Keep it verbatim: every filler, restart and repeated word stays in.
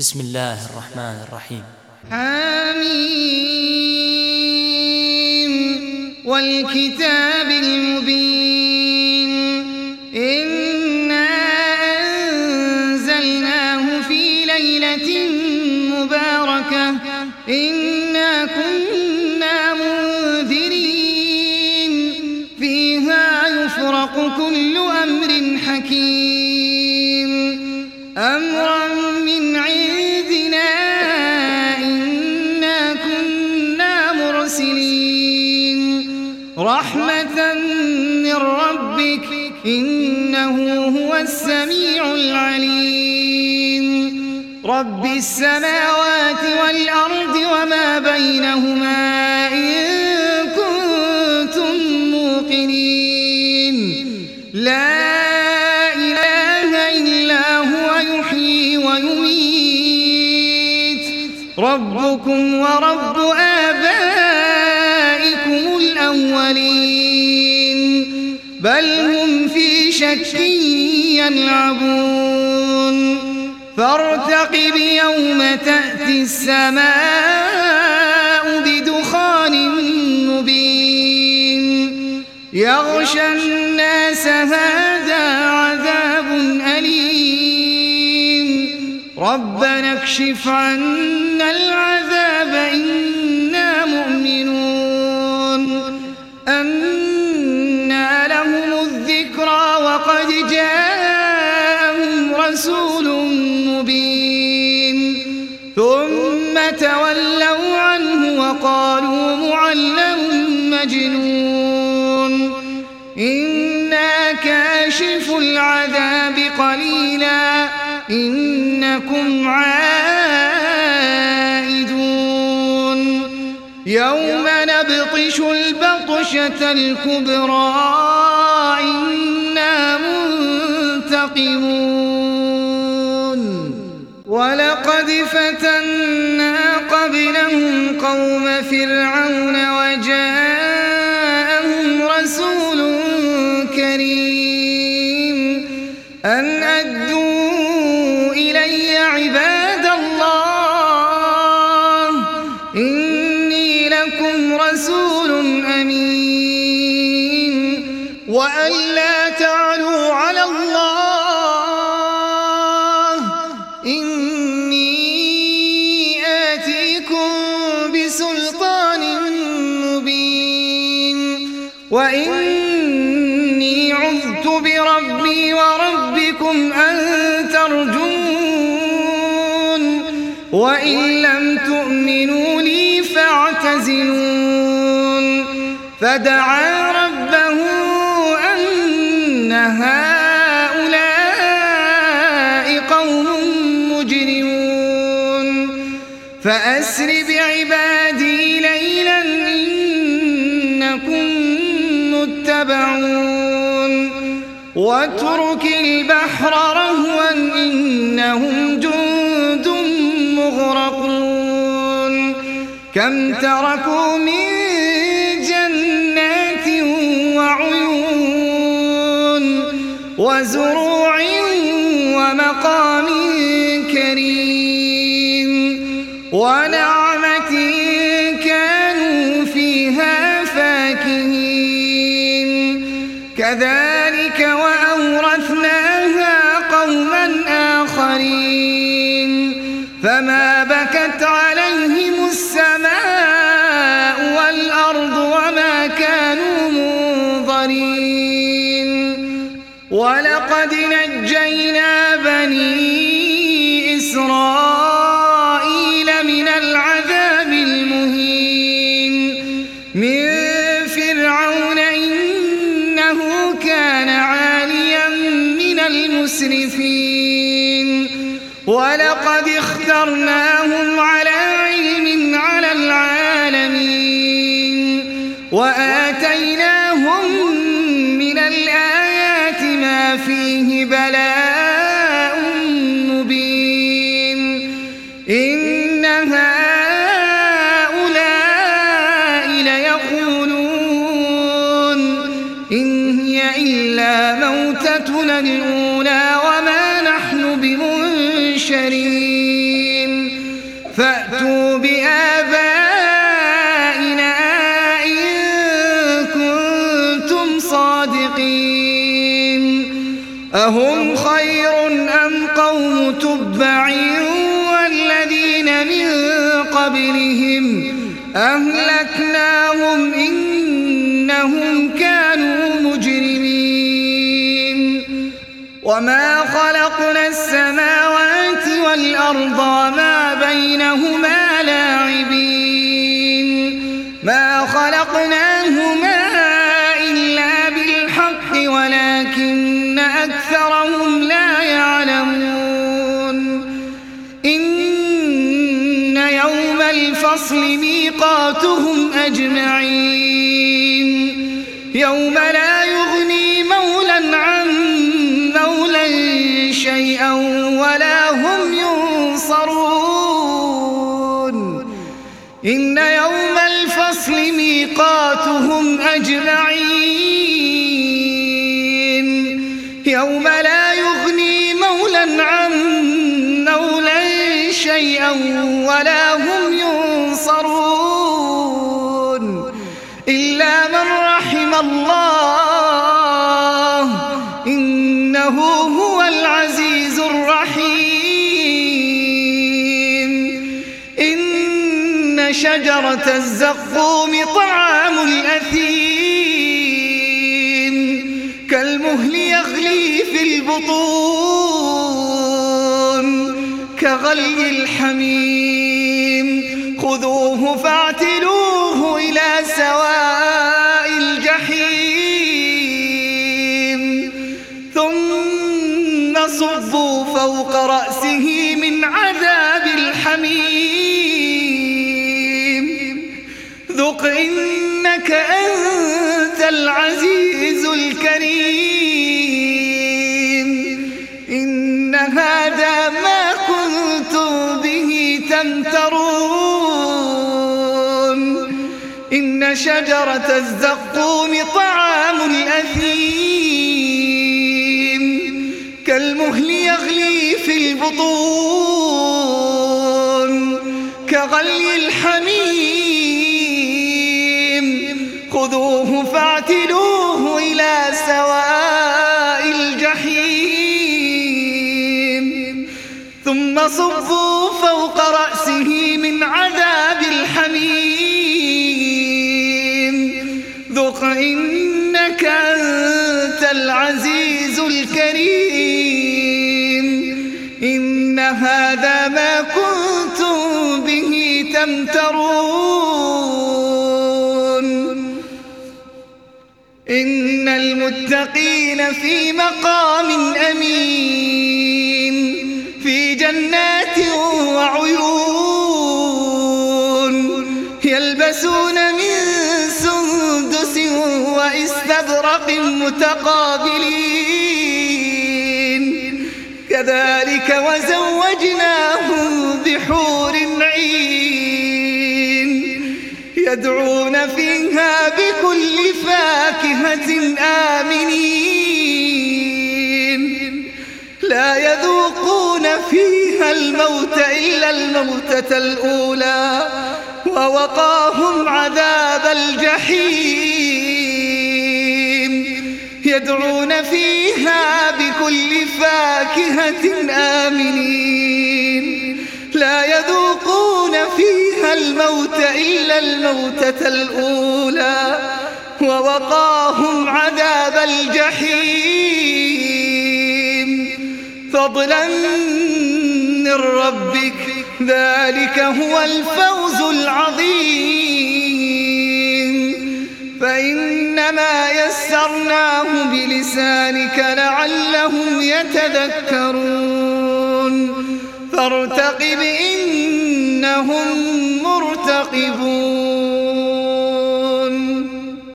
بسم الله الرحمن الرحيم. حميم والكتاب المبين إنا أنزلناه في ليلة مباركة إنا كنا منذرين فيها يفرق كل أمر حكيم أمرا من عندنا إنا كنا مرسلين رحمة من ربك إنه هو السميع العليم رب السماوات والأرض وما بينهما إن كنتم موقنين لا ربكم ورب آبائكم الأولين بل هم في شك يلعبون فارتقب يوم تأتي السماء بدخان مبين يغشى الناس هذا عذاب أليم ربنا اكشف عنا العذاب إنا مؤمنون أنى لهم الذكرى وقد جاءهم رسول مبين ثم تولوا عنه وقالوا معلم مجنون إنا كاشف العذاب قليلا إنكم عائدون يوم نبطش البطشة الكبرى إنا منتقمون ولقد فتنا قبلهم قوم فرعون وجاءهم رسول كريم أن أدوا إلي عباد الله إني لكم رسول أمين وأن لا تعلوا على الله إني آتيكم بسلطان مبين وإني عذت بربي وربكم أن ترجون وإن لم تؤمنوا لي فاعتزلون فدعا ربه أن هؤلاء قوم مجرمون فأسر بعبادي ليلا إنكم متبعون واترك البحر رهوا إنهم جند مغرقون كم تركوا من جنات وعيون وزروع ومقام كريم ونعمة كانوا فيها فاكهين كذلك وأورثناها قوما آخرين فما بكت عليهم السماء والأرض وما كانوا منظرين ولقد نجينا بني إسرائيل من العذاب المهين من فرعون إنه كان عاليا من المسرفين ولقد اخترناهم على علم على العالمين وآتيناهم من الآيات ما فيه بلاء مبين إن هؤلاء ليقولون إن هي إلا موتتنا الأولى وما نحن بمنشرين فأتوا بآبائنا إن كنتم صادقين أهم خير أم قوم تبع والذين من قبلهم أهلكناهم إنهم كانوا مجرمين وما خلقنا السماوات والأرض وما بينهما لاعبين ما خلقناهما إلا بالحق ولكن أكثرهم لا يعلمون إن يوم الفصل ميقاتهم أجمعين يوم لا يغني مولا عن مولا شيئا ولا هم ينصرون إن يوم الفصل ميقاتهم أجمعين يوم لا يغني مولا عن مولا شيئا ولا هم ينصرون إلا من رحم الله إنه هو العزيز الرحيم إن شجرة الزقوم طعام الأثيم كالمهل يغلي في البطون كغلي الحميم خذوه فاعتلوه إلى سواء الجحيم ثم صبوا فوق رأسه من عذاب الحميم ذق إنك أنت العزيز الكريم إن هذا ما كنتم به تمترون إن شجرة الزقوم طعام الأثيم كالمهل يغلي في البطون كغلي الحميم خذوه فاعتلوه إلى سواء الجحيم ثم صبوا فوق رأسه من عذاب الحميم ذق إنك أنت العزيز الكريم إن هذا ما كنتم به تمترون إن المتقين في مقام أمين في جنات وعيون يلبسون من سندس واستبرق متقابلين كذلك وزوجناهم بحور عين يدعون فيها بكل فاكهة آمنين لا يذوقون فيها الموت إلا الموتة الأولى ووقاهم عذاب الجحيم يدعون فيها بكل فاكهة آمنين لا يذوقون فيها الموت إلا الموتة الأولى ووقاهم عذاب الجحيم فضلا من ربك ذلك هو الفوز العظيم فإنما يسرناه بلسانك لعلهم يتذكرون فارتقب إنهم مرتقبون